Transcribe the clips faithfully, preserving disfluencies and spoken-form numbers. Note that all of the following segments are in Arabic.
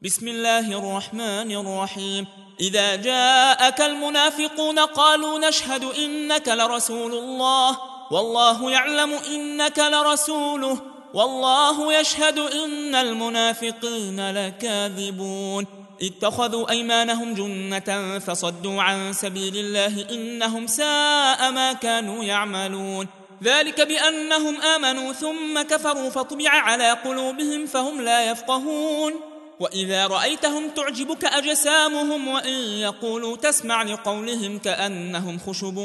بسم الله الرحمن الرحيم. إذا جاءك المنافقون قالوا نشهد إنك لرسول الله والله يعلم إنك لرسوله والله يشهد إن المنافقين لكاذبون. اتخذوا أيمانهم جنة فصدوا عن سبيل الله إنهم ساء ما كانوا يعملون. ذلك بأنهم آمنوا ثم كفروا فطبع على قلوبهم فهم لا يفقهون. وإذا رأيتهم تعجبك أجسامهم وإن يقولوا تسمع لقولهم كأنهم خشب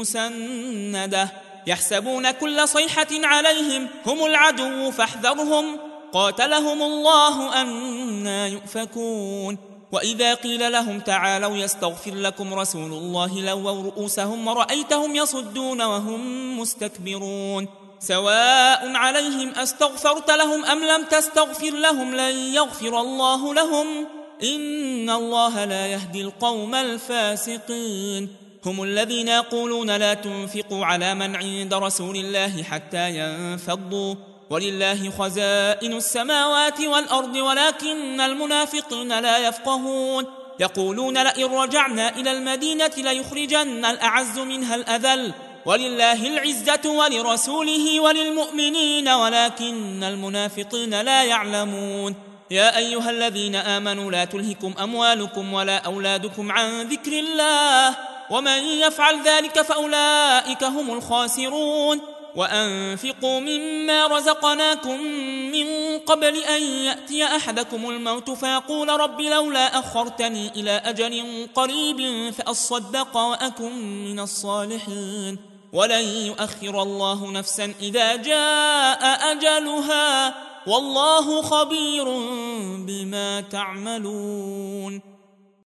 مسندة يحسبون كل صيحة عليهم هم العدو فاحذرهم قاتلهم الله أنى يؤفكون. وإذا قيل لهم تعالوا يستغفر لكم رسول الله لووا رؤوسهم ورأيتهم يصدون وهم مستكبرون. سواء عليهم أستغفرت لهم أم لم تستغفر لهم لن يغفر الله لهم إن الله لا يهدي القوم الفاسقين. هم الذين يقولون لا تنفقوا على من عند رسول الله حتى ينفضوا ولله خزائن السماوات والأرض ولكن المنافقين لا يفقهون. يقولون لئن رجعنا إلى المدينة ليخرجن الأعز منها الأذل ولله العزة ولرسوله وللمؤمنين ولكن المنافقين لا يعلمون. يا أيها الذين آمنوا لا تلهكم أموالكم ولا أولادكم عن ذكر الله ومن يفعل ذلك فأولئك هم الخاسرون. وأنفقوا مما رزقناكم من قبل أن يأتي أحدكم الموت فيقول رب لولا أخرتني إلى أجل قريب فأصدق وأكن من الصالحين ولن يؤخر الله نفسا إذا جاء أجلها والله خبير بما تعملون.